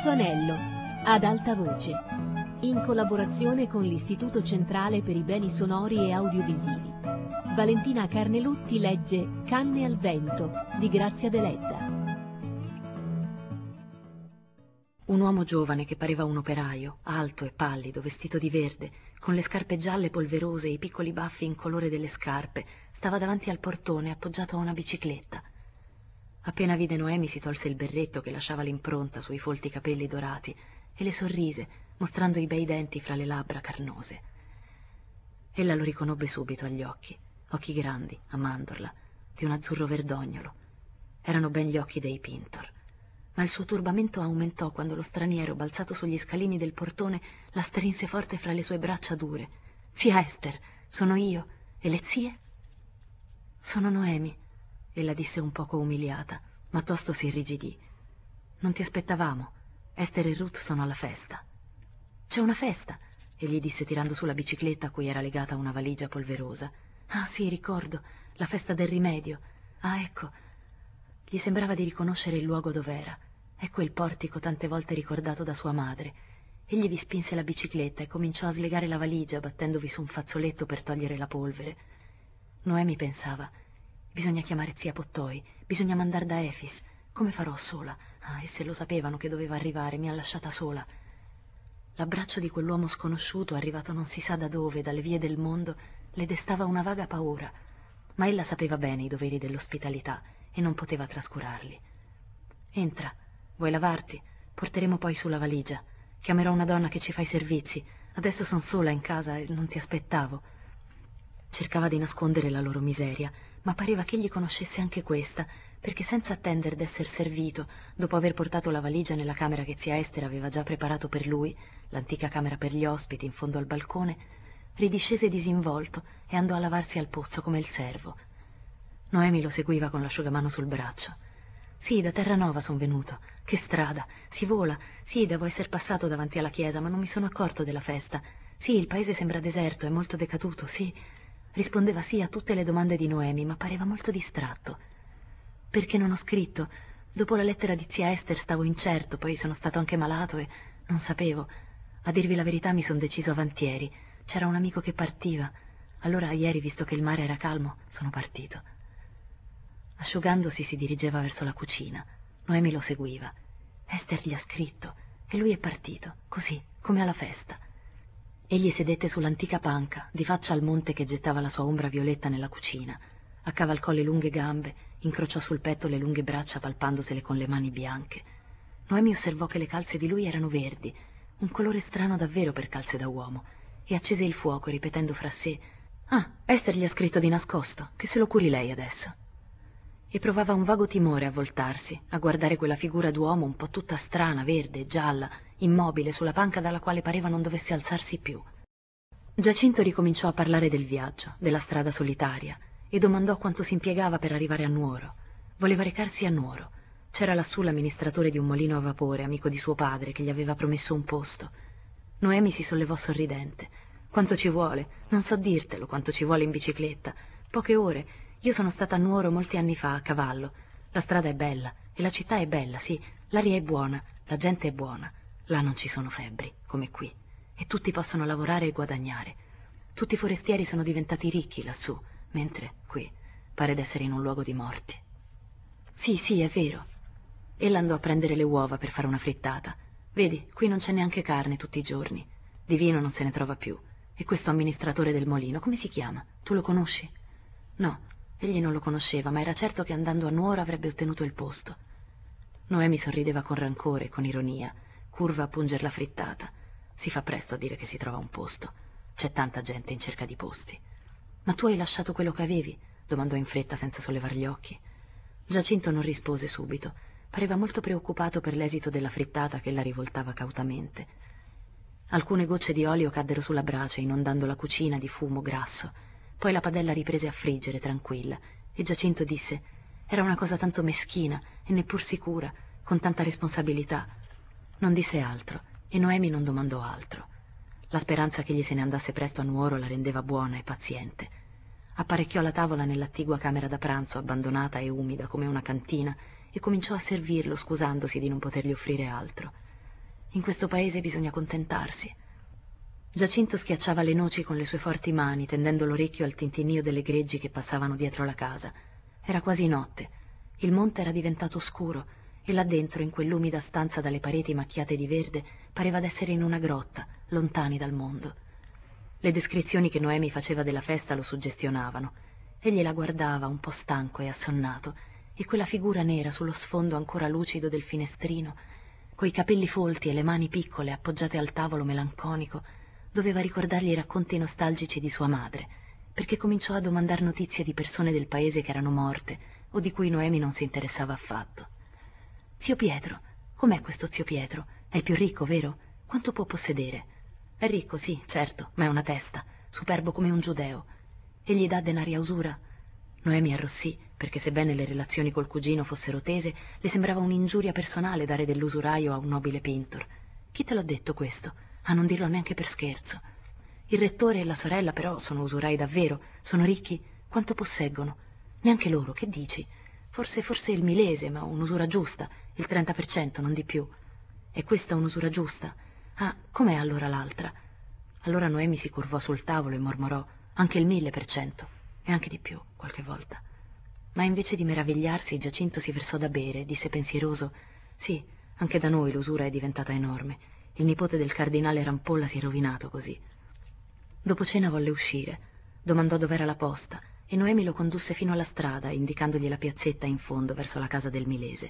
Terzo anello, ad alta voce, in collaborazione con l'Istituto Centrale per i Beni Sonori e Audiovisivi. Valentina Carnelutti legge Canne al vento di Grazia Deledda. Un uomo giovane che pareva un operaio, alto e pallido, vestito di verde, con le scarpe gialle polverose e i piccoli baffi in colore delle scarpe, stava davanti al portone appoggiato a una bicicletta. Appena vide Noemi si tolse il berretto che lasciava l'impronta sui folti capelli dorati e le sorrise, mostrando i bei denti fra le labbra carnose. Ella lo riconobbe subito agli occhi grandi, a mandorla, di un azzurro verdognolo. Erano ben gli occhi dei Pintor. Ma il suo turbamento aumentò quando lo straniero, balzato sugli scalini del portone, la strinse forte fra le sue braccia dure. «Zia Ester, sono io. E le zie?» «Sono Noemi», ella disse un poco umiliata, ma tosto si irrigidì. «Non ti aspettavamo. Ester e Ruth sono alla festa». «C'è una festa?» egli disse tirando su la bicicletta a cui era legata una valigia polverosa. «Ah sì, ricordo, la festa del rimedio. Ah, ecco». Gli sembrava di riconoscere il luogo dov'era. Ecco il portico tante volte ricordato da sua madre. Egli vi spinse la bicicletta e cominciò a slegare la valigia battendovi su un fazzoletto per togliere la polvere. Noemi pensava: bisogna chiamare zia Pottoi, bisogna mandar da Efis. Come farò sola? Ah, esse lo sapevano che doveva arrivare, mi ha lasciata sola. L'abbraccio di quell'uomo sconosciuto, arrivato non si sa da dove, dalle vie del mondo, le destava una vaga paura. Ma ella sapeva bene i doveri dell'ospitalità e non poteva trascurarli. «Entra. Vuoi lavarti? Porteremo poi su la valigia. Chiamerò una donna che ci fa i servizi. Adesso son sola in casa e non ti aspettavo». Cercava di nascondere la loro miseria, ma pareva che egli conoscesse anche questa, perché senza attendere d'esser servito, dopo aver portato la valigia nella camera che zia Ester aveva già preparato per lui, l'antica camera per gli ospiti in fondo al balcone, ridiscese disinvolto e andò a lavarsi al pozzo come il servo. Noemi lo seguiva con l'asciugamano sul braccio. «Sì, da Terranova son venuto. Che strada! Si vola. Sì, devo esser passato davanti alla chiesa, ma non mi sono accorto della festa. Sì, il paese sembra deserto, è molto decaduto, sì». Rispondeva sì a tutte le domande di Noemi, ma pareva molto distratto. «Perché non ho scritto? Dopo la lettera di zia Ester stavo incerto, poi sono stato anche malato e non sapevo. A dirvi la verità mi son deciso avantieri. C'era un amico che partiva. Allora ieri, visto che il mare era calmo, sono partito». Asciugandosi si dirigeva verso la cucina. Noemi lo seguiva. Ester gli ha scritto e lui è partito, così, come alla festa. Egli sedette sull'antica panca, di faccia al monte che gettava la sua ombra violetta nella cucina. Accavalcò le lunghe gambe, incrociò sul petto le lunghe braccia palpandosele con le mani bianche. Noemi osservò che le calze di lui erano verdi, un colore strano davvero per calze da uomo, e accese il fuoco ripetendo fra sé: «Ah, Ester gli ha scritto di nascosto, che se lo curi lei adesso». E provava un vago timore a voltarsi, a guardare quella figura d'uomo un po' tutta strana, verde, gialla, immobile sulla panca dalla quale pareva non dovesse alzarsi più. Giacinto ricominciò a parlare del viaggio, della strada solitaria, e domandò quanto si impiegava per arrivare a Nuoro. Voleva recarsi a Nuoro. C'era lassù l'amministratore di un mulino a vapore, amico di suo padre, che gli aveva promesso un posto. Noemi si sollevò sorridente. «Quanto ci vuole? Non so dirtelo quanto ci vuole in bicicletta. Poche ore. Io sono stata a Nuoro molti anni fa a cavallo. La strada è bella e la città è bella, sì, l'aria è buona, la gente è buona. Là non ci sono febbri, come qui, e tutti possono lavorare e guadagnare. Tutti i forestieri sono diventati ricchi lassù, mentre qui pare d'essere in un luogo di morti». «Sì, sì, è vero». Ella andò a prendere le uova per fare una frittata. «Vedi, qui non c'è neanche carne tutti i giorni. Di vino non se ne trova più. E questo amministratore del molino, come si chiama? Tu lo conosci?» No, egli non lo conosceva, ma era certo che andando a Nuoro avrebbe ottenuto il posto. Noemi sorrideva con rancore e con ironia, curva a punger la frittata. Si fa presto a dire che si trova un posto. C'è tanta gente in cerca di posti. «Ma tu hai lasciato quello che avevi?» domandò in fretta senza sollevar gli occhi. Giacinto non rispose subito. Pareva molto preoccupato per l'esito della frittata che la rivoltava cautamente. Alcune gocce di olio caddero sulla brace, inondando la cucina di fumo grasso. Poi la padella riprese a friggere tranquilla e Giacinto disse: «Era una cosa tanto meschina e neppur sicura, con tanta responsabilità». Non disse altro e Noemi non domandò altro. La speranza che egli se ne andasse presto a Nuoro la rendeva buona e paziente. Apparecchiò la tavola nell'attigua camera da pranzo, abbandonata e umida come una cantina, e cominciò a servirlo, scusandosi di non potergli offrire altro. In questo paese bisogna contentarsi. Giacinto schiacciava le noci con le sue forti mani, tendendo l'orecchio al tintinnio delle greggi che passavano dietro la casa. Era quasi notte. Il monte era diventato scuro e là dentro, in quell'umida stanza dalle pareti macchiate di verde, pareva d'essere in una grotta, lontani dal mondo. Le descrizioni che Noemi faceva della festa lo suggestionavano. Egli la guardava, un po' stanco e assonnato, e quella figura nera sullo sfondo ancora lucido del finestrino, coi capelli folti e le mani piccole appoggiate al tavolo melanconico, doveva ricordargli i racconti nostalgici di sua madre, perché cominciò a domandar notizie di persone del paese che erano morte o di cui Noemi non si interessava affatto. Zio Pietro, com'è questo zio Pietro? È il più ricco, vero? Quanto può possedere? È ricco, sì, certo, ma è una testa, superbo come un giudeo. E gli dà denari a usura? Noemi arrossì, perché sebbene le relazioni col cugino fossero tese, le sembrava un'ingiuria personale dare dell'usuraio a un nobile pintor. Chi te l'ha detto questo? A non dirlo neanche per scherzo. Il rettore e la sorella però sono usurai davvero, sono ricchi? Quanto posseggono? Neanche loro, che dici? Forse il milese, ma un'usura giusta, il 30%, non di più. E questa un'usura giusta? Ah, com'è allora l'altra? Allora Noemi si curvò sul tavolo e mormorò: anche il 1000%, e anche di più, qualche volta. Ma invece di meravigliarsi, Giacinto si versò da bere, disse pensieroso: sì, anche da noi l'usura è diventata enorme. Il nipote del cardinale Rampolla si è rovinato così. Dopo cena volle uscire, domandò dov'era la posta, e Noemi lo condusse fino alla strada, indicandogli la piazzetta in fondo verso la casa del milese.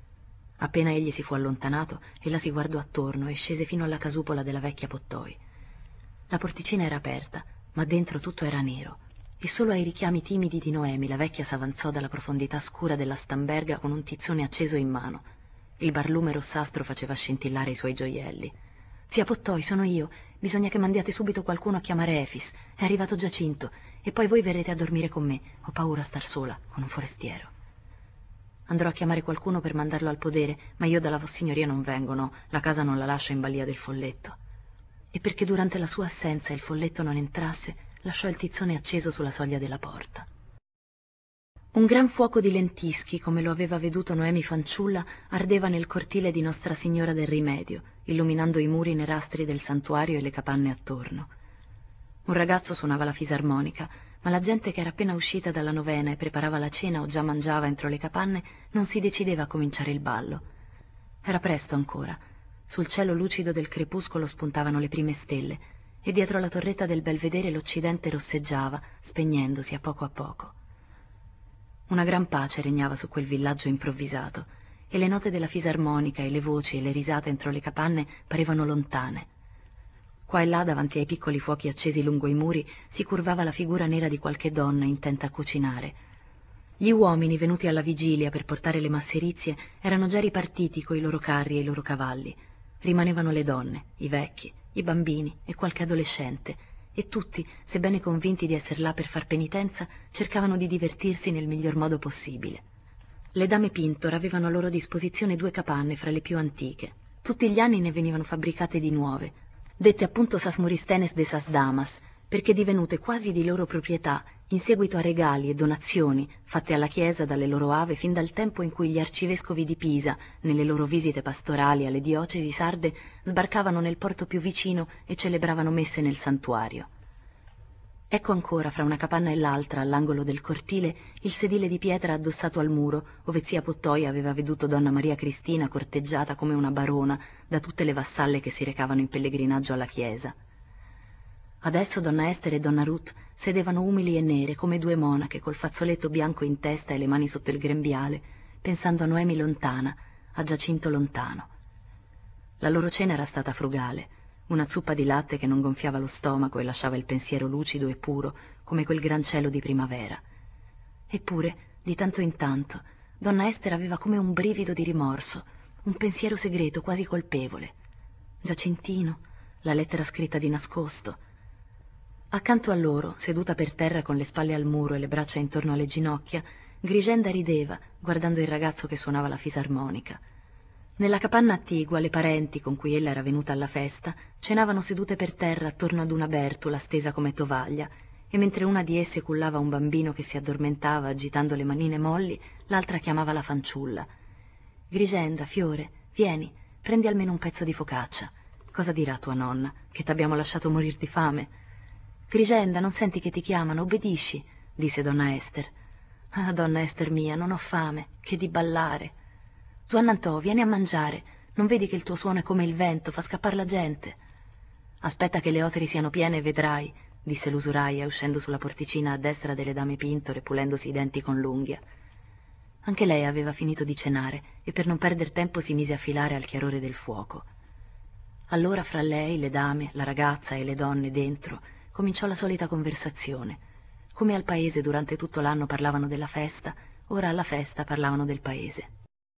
Appena egli si fu allontanato, ella si guardò attorno e scese fino alla casupola della vecchia Pottoi. La porticina era aperta, ma dentro tutto era nero, e solo ai richiami timidi di Noemi la vecchia s'avanzò dalla profondità scura della stamberga con un tizzone acceso in mano. Il barlume rossastro faceva scintillare i suoi gioielli. «Zia Pottoi, sono io. Bisogna che mandiate subito qualcuno a chiamare Efis. È arrivato Giacinto, e poi voi verrete a dormire con me. Ho paura a star sola, con un forestiero». «Andrò a chiamare qualcuno per mandarlo al podere, ma io dalla Vossignoria non vengo, no. La casa non la lascio in balia del folletto». E perché durante la sua assenza il folletto non entrasse, lasciò il tizzone acceso sulla soglia della porta. Un gran fuoco di lentischi, come lo aveva veduto Noemi fanciulla, ardeva nel cortile di Nostra Signora del Rimedio, illuminando i muri nerastri del santuario e le capanne attorno. Un ragazzo suonava la fisarmonica, ma la gente che era appena uscita dalla novena e preparava la cena o già mangiava entro le capanne non si decideva a cominciare il ballo. Era presto ancora. Sul cielo lucido del crepuscolo spuntavano le prime stelle, e dietro la torretta del belvedere l'occidente rosseggiava, spegnendosi a poco. Una gran pace regnava su quel villaggio improvvisato, e le note della fisarmonica e le voci e le risate entro le capanne parevano lontane. Qua e là, davanti ai piccoli fuochi accesi lungo i muri, si curvava la figura nera di qualche donna intenta a cucinare. Gli uomini venuti alla vigilia per portare le masserizie erano già ripartiti coi loro carri e i loro cavalli. Rimanevano le donne, i vecchi, i bambini e qualche adolescente, e tutti, sebbene convinti di esser là per far penitenza, cercavano di divertirsi nel miglior modo possibile. Le dame Pintor avevano a loro disposizione 2 capanne fra le più antiche. Tutti gli anni ne venivano fabbricate di nuove, dette appunto Sas Moristenes de Sas Damas, perché divenute quasi di loro proprietà in seguito a regali e donazioni fatte alla Chiesa dalle loro ave fin dal tempo in cui gli arcivescovi di Pisa, nelle loro visite pastorali alle diocesi sarde, sbarcavano nel porto più vicino e celebravano messe nel santuario. Ecco ancora, fra una capanna e l'altra, all'angolo del cortile, il sedile di pietra addossato al muro, ove zia Pottoi aveva veduto donna Maria Cristina corteggiata come una barona da tutte le vassalle che si recavano in pellegrinaggio alla chiesa. Adesso donna Ester e donna Ruth sedevano umili e nere come 2 monache col fazzoletto bianco in testa e le mani sotto il grembiale, pensando a Noemi lontana, a Giacinto lontano. La loro cena era stata frugale, una zuppa di latte che non gonfiava lo stomaco e lasciava il pensiero lucido e puro come quel gran cielo di primavera. Eppure, di tanto in tanto, donna Ester aveva come un brivido di rimorso, un pensiero segreto quasi colpevole. Giacintino, la lettera scritta di nascosto. Accanto a loro, seduta per terra con le spalle al muro e le braccia intorno alle ginocchia, Grigenda rideva, guardando il ragazzo che suonava la fisarmonica. Nella capanna attigua le parenti con cui ella era venuta alla festa cenavano sedute per terra attorno ad una bertula stesa come tovaglia, e mentre una di esse cullava un bambino che si addormentava agitando le manine molli, l'altra chiamava la fanciulla. «Grigenda, Fiore, vieni, prendi almeno un pezzo di focaccia. Cosa dirà tua nonna? Che t'abbiamo lasciato morir di fame? Grigenda, non senti che ti chiamano? Obbedisci, disse donna Ester. Ah, donna Ester mia, non ho fame, che di ballare. Zuannantò, vieni a mangiare. Non vedi che il tuo suono è come il vento, fa scappare la gente. Aspetta che le oteri siano piene e vedrai, disse l'usuraia, uscendo sulla porticina a destra delle dame Pintor e pulendosi i denti con l'unghia. Anche lei aveva finito di cenare e per non perder tempo si mise a filare al chiarore del fuoco. Allora fra lei, le dame, la ragazza e le donne dentro cominciò la solita conversazione. Come al paese durante tutto l'anno parlavano della festa, ora alla festa parlavano del paese.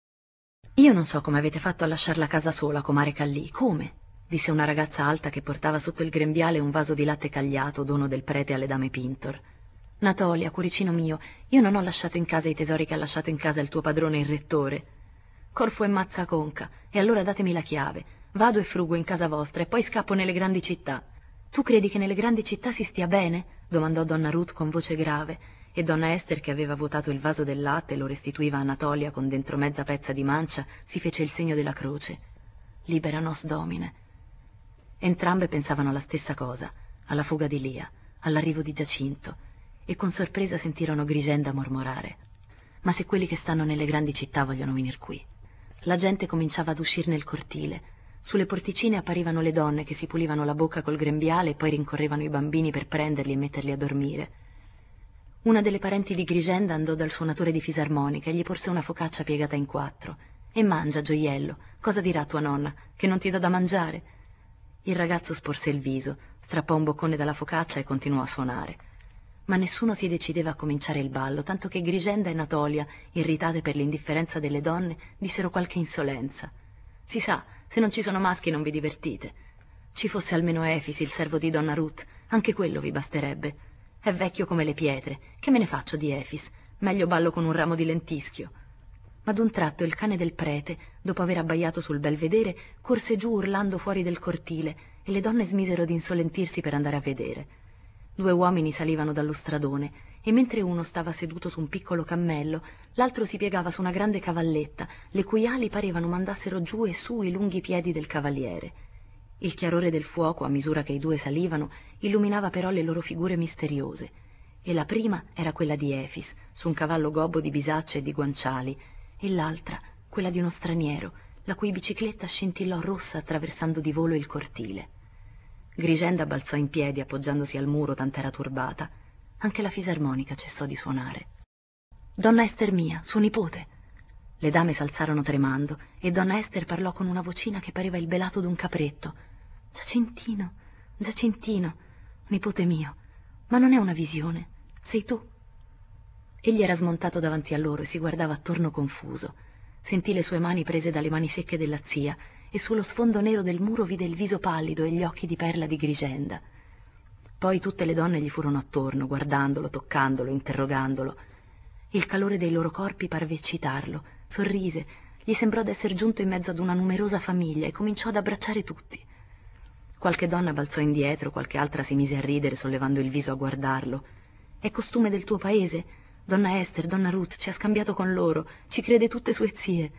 Io non so come avete fatto a lasciar la casa sola, comare Callì, come? Disse una ragazza alta che portava sotto il grembiale un vaso di latte cagliato, dono del prete alle dame Pintor. Natolia, cuoricino mio, io non ho lasciato in casa i tesori che ha lasciato in casa il tuo padrone il rettore. Corfo e mazza conca, e allora datemi la chiave. Vado e frugo in casa vostra e poi scappo nelle grandi città. Tu credi che nelle grandi città si stia bene? Domandò donna Ruth con voce grave, e donna Ester, che aveva vuotato il vaso del latte e lo restituiva a Natolia con dentro mezza pezza di mancia, si fece il segno della croce. Libera nos domine. Entrambe pensavano alla stessa cosa, alla fuga di Lia, all'arrivo di Giacinto, e con sorpresa sentirono Grigenda mormorare: ma se quelli che stanno nelle grandi città vogliono venir qui? La gente cominciava ad uscir nel cortile. Sulle porticine apparivano le donne che si pulivano la bocca col grembiale e poi rincorrevano i bambini per prenderli e metterli a dormire. Una delle parenti di Grigenda andò dal suonatore di fisarmonica e gli porse una focaccia piegata in 4. E mangia, gioiello, cosa dirà tua nonna? Che non ti dà da mangiare? Il ragazzo sporse il viso, strappò un boccone dalla focaccia e continuò a suonare. Ma nessuno si decideva a cominciare il ballo, tanto che Grigenda e Natolia, irritate per l'indifferenza delle donne, dissero qualche insolenza. Si sa, se non ci sono maschi non vi divertite. Ci fosse almeno Efis, il servo di donna Ruth, anche quello vi basterebbe. È vecchio come le pietre, che me ne faccio di Efis? Meglio ballo con un ramo di lentischio. Ma d'un tratto il cane del prete, dopo aver abbaiato sul belvedere, corse giù urlando fuori del cortile e le donne smisero di insolentirsi per andare a vedere. 2 uomini salivano dallo stradone e mentre uno stava seduto su un piccolo cammello, l'altro si piegava su una grande cavalletta, le cui ali parevano mandassero giù e su i lunghi piedi del cavaliere. Il chiarore del fuoco, a misura che i 2 salivano, illuminava però le loro figure misteriose, e la prima era quella di Efis, su un cavallo gobbo di bisacce e di guanciali, e l'altra quella di uno straniero, la cui bicicletta scintillò rossa attraversando di volo il cortile. Grigenda balzò in piedi appoggiandosi al muro tant'era turbata. Anche la fisarmonica cessò di suonare. Donna Ester mia, suo nipote. Le dame s'alzarono tremando e donna Ester parlò con una vocina che pareva il belato d'un capretto. Giacintino, Giacintino, nipote mio, ma non è una visione, sei tu. Egli era smontato davanti a loro e si guardava attorno confuso. Sentì le sue mani prese dalle mani secche della zia e sullo sfondo nero del muro vide il viso pallido e gli occhi di perla di Grigenda. Poi tutte le donne gli furono attorno, guardandolo, toccandolo, interrogandolo. Il calore dei loro corpi parve eccitarlo, sorrise, gli sembrò d'esser giunto in mezzo ad una numerosa famiglia e cominciò ad abbracciare tutti. Qualche donna balzò indietro, qualche altra si mise a ridere sollevando il viso a guardarlo. È costume del tuo paese? Donna Ester, donna Ruth ci ha scambiato con loro, ci crede tutte sue zie.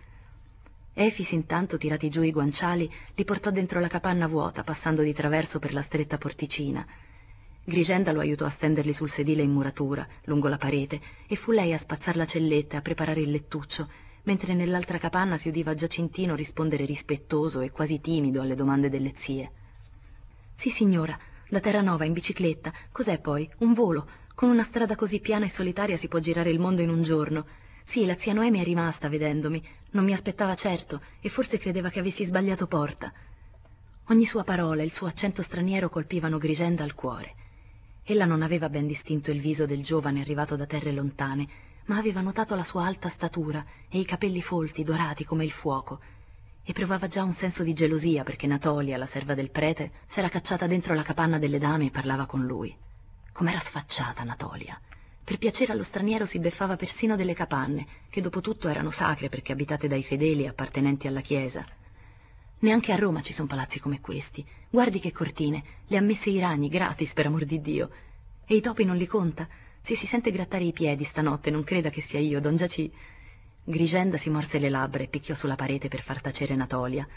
Efis intanto, tirati giù i guanciali, li portò dentro la capanna vuota, passando di traverso per la stretta porticina. Grigenda lo aiutò a stenderli sul sedile in muratura, lungo la parete, e fu lei a spazzar la celletta e a preparare il lettuccio, mentre nell'altra capanna si udiva Giacintino rispondere rispettoso e quasi timido alle domande delle zie. Sì, signora, da Terranova in bicicletta. Cos'è poi? Un volo. Con una strada così piana e solitaria si può girare il mondo in un giorno. Sì, la zia Noemi è rimasta vedendomi. Non mi aspettava certo e forse credeva che avessi sbagliato porta. Ogni sua parola, il suo accento straniero colpivano Grigenda al cuore. Ella non aveva ben distinto il viso del giovane arrivato da terre lontane, ma aveva notato la sua alta statura e i capelli folti, dorati come il fuoco, e provava già un senso di gelosia perché Natolia, la serva del prete, s'era cacciata dentro la capanna delle dame e parlava con lui. Com'era sfacciata Natolia! Per piacere allo straniero si beffava persino delle capanne, che dopo tutto erano sacre perché abitate dai fedeli appartenenti alla chiesa. Neanche a Roma ci son palazzi come questi. Guardi che cortine, le ha messe i ragni, gratis, per amor di Dio. E i topi non li conta? Se si sente grattare i piedi stanotte, non creda che sia io, don Giaci... Grigenda si morse le labbra e picchiò sulla parete per far tacere Natolia.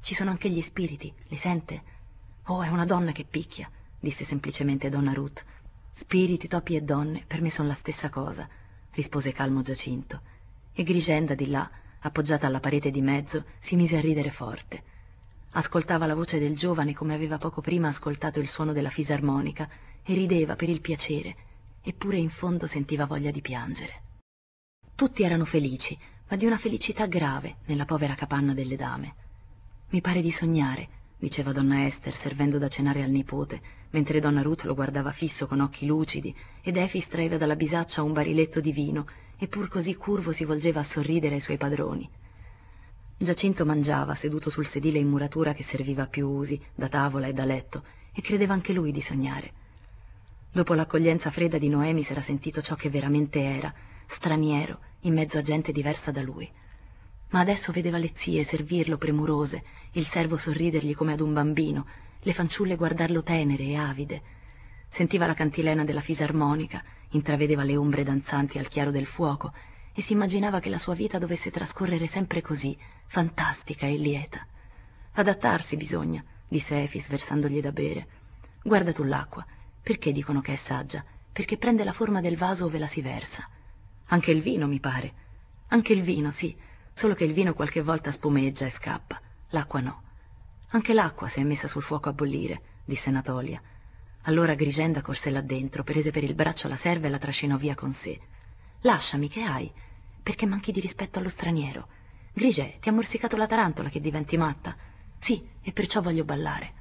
Ci sono anche gli spiriti, li sente? Oh, è una donna che picchia, disse semplicemente donna Ruth. Spiriti, topi e donne, per me sono la stessa cosa, rispose calmo Giacinto. E Grigenda di là, appoggiata alla parete di mezzo, si mise a ridere forte. Ascoltava la voce del giovane come aveva poco prima ascoltato il suono della fisarmonica e rideva per il piacere, eppure in fondo sentiva voglia di piangere. Tutti erano felici, ma di una felicità grave nella povera capanna delle dame. Mi pare di sognare, diceva donna Ester servendo da cenare al nipote, mentre donna Ruth lo guardava fisso con occhi lucidi ed Efix traeva dalla bisaccia un bariletto di vino e pur così curvo si volgeva a sorridere ai suoi padroni. Giacinto mangiava seduto sul sedile in muratura che serviva a più usi, da tavola e da letto, e credeva anche lui di sognare. Dopo l'accoglienza fredda di Noemi s'era sentito ciò che veramente era, straniero, in mezzo a gente diversa da lui. Ma adesso vedeva le zie servirlo premurose, il servo sorridergli come ad un bambino, le fanciulle guardarlo tenere e avide. Sentiva la cantilena della fisarmonica, intravedeva le ombre danzanti al chiaro del fuoco e si immaginava che la sua vita dovesse trascorrere sempre così, fantastica e lieta. Adattarsi bisogna, disse Efix versandogli da bere. Guarda tu l'acqua, perché dicono che è saggia? Perché prende la forma del vaso ove la si versa. Anche il vino, mi pare. Anche il vino, sì, solo che il vino qualche volta spumeggia e scappa, l'acqua no. Anche l'acqua si è messa sul fuoco a bollire, disse Natolia. Allora Grigenda corse là dentro, prese per il braccio la serva e la trascinò via con sé. Lasciami, che hai? Perché manchi di rispetto allo straniero. Grigè, ti ha morsicato la tarantola che diventi matta? Sì, e perciò voglio ballare.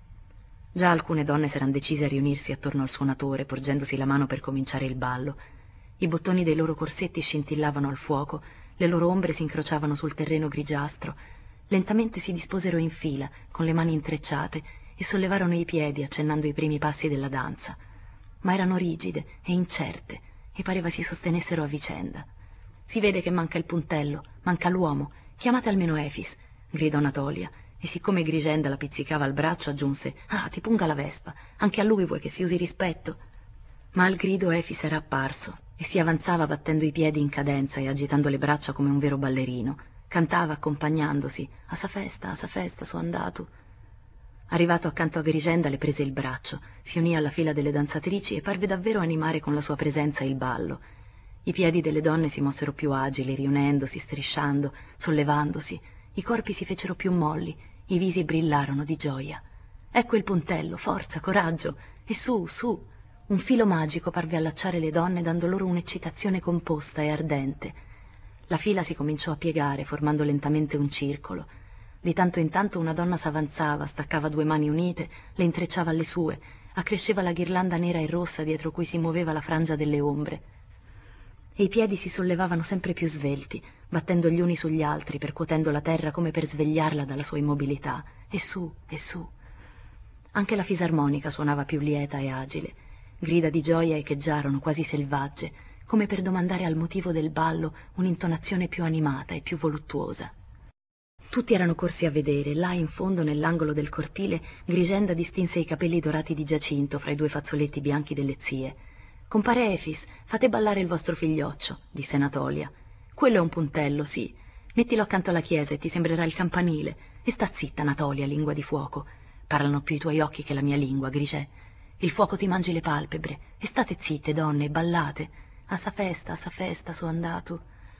Già alcune donne s'eran decise a riunirsi attorno al suonatore, porgendosi la mano per cominciare il ballo. I bottoni dei loro corsetti scintillavano al fuoco, le loro ombre si incrociavano sul terreno grigiastro. Lentamente si disposero in fila, con le mani intrecciate, e sollevarono i piedi, accennando i primi passi della danza. Ma erano rigide e incerte, e pareva si sostenessero a vicenda. Si vede che manca il puntello, manca l'uomo. Chiamate almeno Efix, gridò Natolia, e siccome Grigenda la pizzicava al braccio aggiunse: ah, ti punga la vespa, anche a lui vuoi che si usi rispetto? Ma al grido Efix era apparso e si avanzava battendo i piedi in cadenza e agitando le braccia come un vero ballerino. Cantava accompagnandosi: a sa festa, so andato. Arrivato accanto a Grigenda le prese il braccio, si unì alla fila delle danzatrici e parve davvero animare con la sua presenza il ballo. I piedi delle donne si mossero più agili, riunendosi, strisciando, sollevandosi. I corpi si fecero più molli, i visi brillarono di gioia. Ecco il puntello, forza, coraggio, e su, su. Un filo magico parve allacciare le donne, dando loro un'eccitazione composta e ardente. La fila si cominciò a piegare, formando lentamente un circolo. Di tanto in tanto una donna s'avanzava, staccava due mani unite, le intrecciava alle sue, accresceva la ghirlanda nera e rossa dietro cui si muoveva la frangia delle ombre. E i piedi si sollevavano sempre più svelti, battendo gli uni sugli altri, percuotendo la terra come per svegliarla dalla sua immobilità. E su, e su. Anche la fisarmonica suonava più lieta e agile. Grida di gioia echeggiarono, quasi selvagge, come per domandare al motivo del ballo un'intonazione più animata e più voluttuosa. Tutti erano corsi a vedere. Là in fondo, nell'angolo del cortile, Grigenda distinse i capelli dorati di Giacinto fra i due fazzoletti bianchi delle zie. «Compare Efix, fate ballare il vostro figlioccio», disse Natolia. «Quello è un puntello, sì. Mettilo accanto alla chiesa e ti sembrerà il campanile. E sta zitta, Natolia, lingua di fuoco. Parlano più i tuoi occhi che la mia lingua, Grigè. Il fuoco ti mangi le palpebre. E state zitte, donne, e ballate. A sa festa, so andato».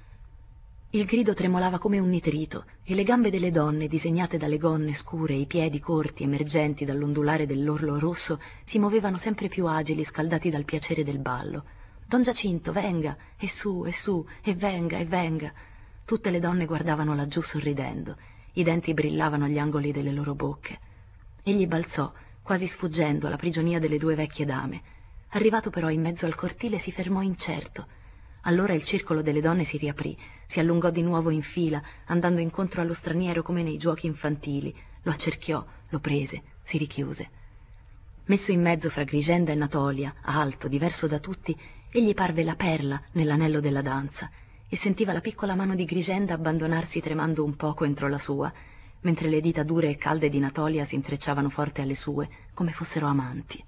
Il grido tremolava come un nitrito e le gambe delle donne, disegnate dalle gonne scure e i piedi corti emergenti dall'ondulare dell'orlo rosso, si muovevano sempre più agili, scaldati dal piacere del ballo. «Don Giacinto, venga! E su, e venga, e venga!» Tutte le donne guardavano laggiù sorridendo, i denti brillavano agli angoli delle loro bocche. Egli balzò, quasi sfuggendo alla prigionia delle due vecchie dame. Arrivato però in mezzo al cortile si fermò incerto. Allora il circolo delle donne si riaprì, si allungò di nuovo in fila, andando incontro allo straniero come nei giochi infantili. Lo accerchiò, lo prese, si richiuse. Messo in mezzo fra Grigenda e Natolia, alto, diverso da tutti, egli parve la perla nell'anello della danza e sentiva la piccola mano di Grigenda abbandonarsi tremando un poco entro la sua, mentre le dita dure e calde di Natolia si intrecciavano forte alle sue, come fossero amanti.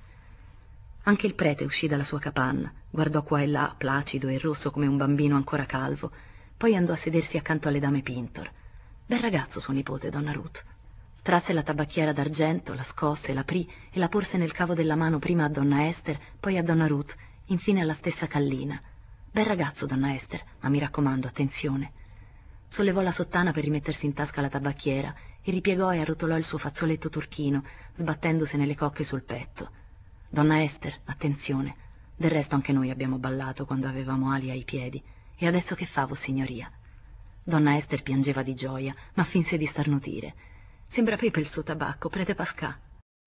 Anche il prete uscì dalla sua capanna, guardò qua e là, placido e rosso come un bambino ancora calvo, poi andò a sedersi accanto alle dame Pintor. Bel ragazzo suo nipote, donna Ruth. Trasse la tabacchiera d'argento, la scosse, l'aprì e la porse nel cavo della mano prima a donna Ester, poi a donna Ruth, infine alla stessa Kallina. Bel ragazzo, donna Ester, ma mi raccomando, attenzione. Sollevò la sottana per rimettersi in tasca la tabacchiera e ripiegò e arrotolò il suo fazzoletto turchino, sbattendosene le cocche sul petto. Donna Ester, attenzione. Del resto anche noi abbiamo ballato quando avevamo ali ai piedi. E adesso che fa, vossignoria? Donna Ester piangeva di gioia, ma finse di starnutire. Sembra Pepe il suo tabacco, prete Pascà.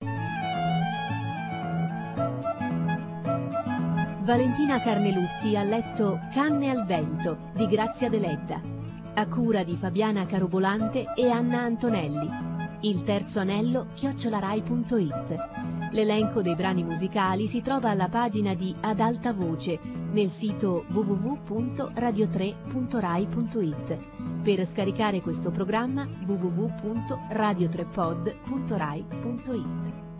Valentina Carnelutti ha letto Canne al vento di Grazia Deledda, a cura di Fabiana Carobolante e Anna Antonelli. Il terzo anello @rai.it. L'elenco dei brani musicali si trova alla pagina di Ad alta voce nel sito www.radio3.rai.it. Per scaricare questo programma www.radio3pod.rai.it.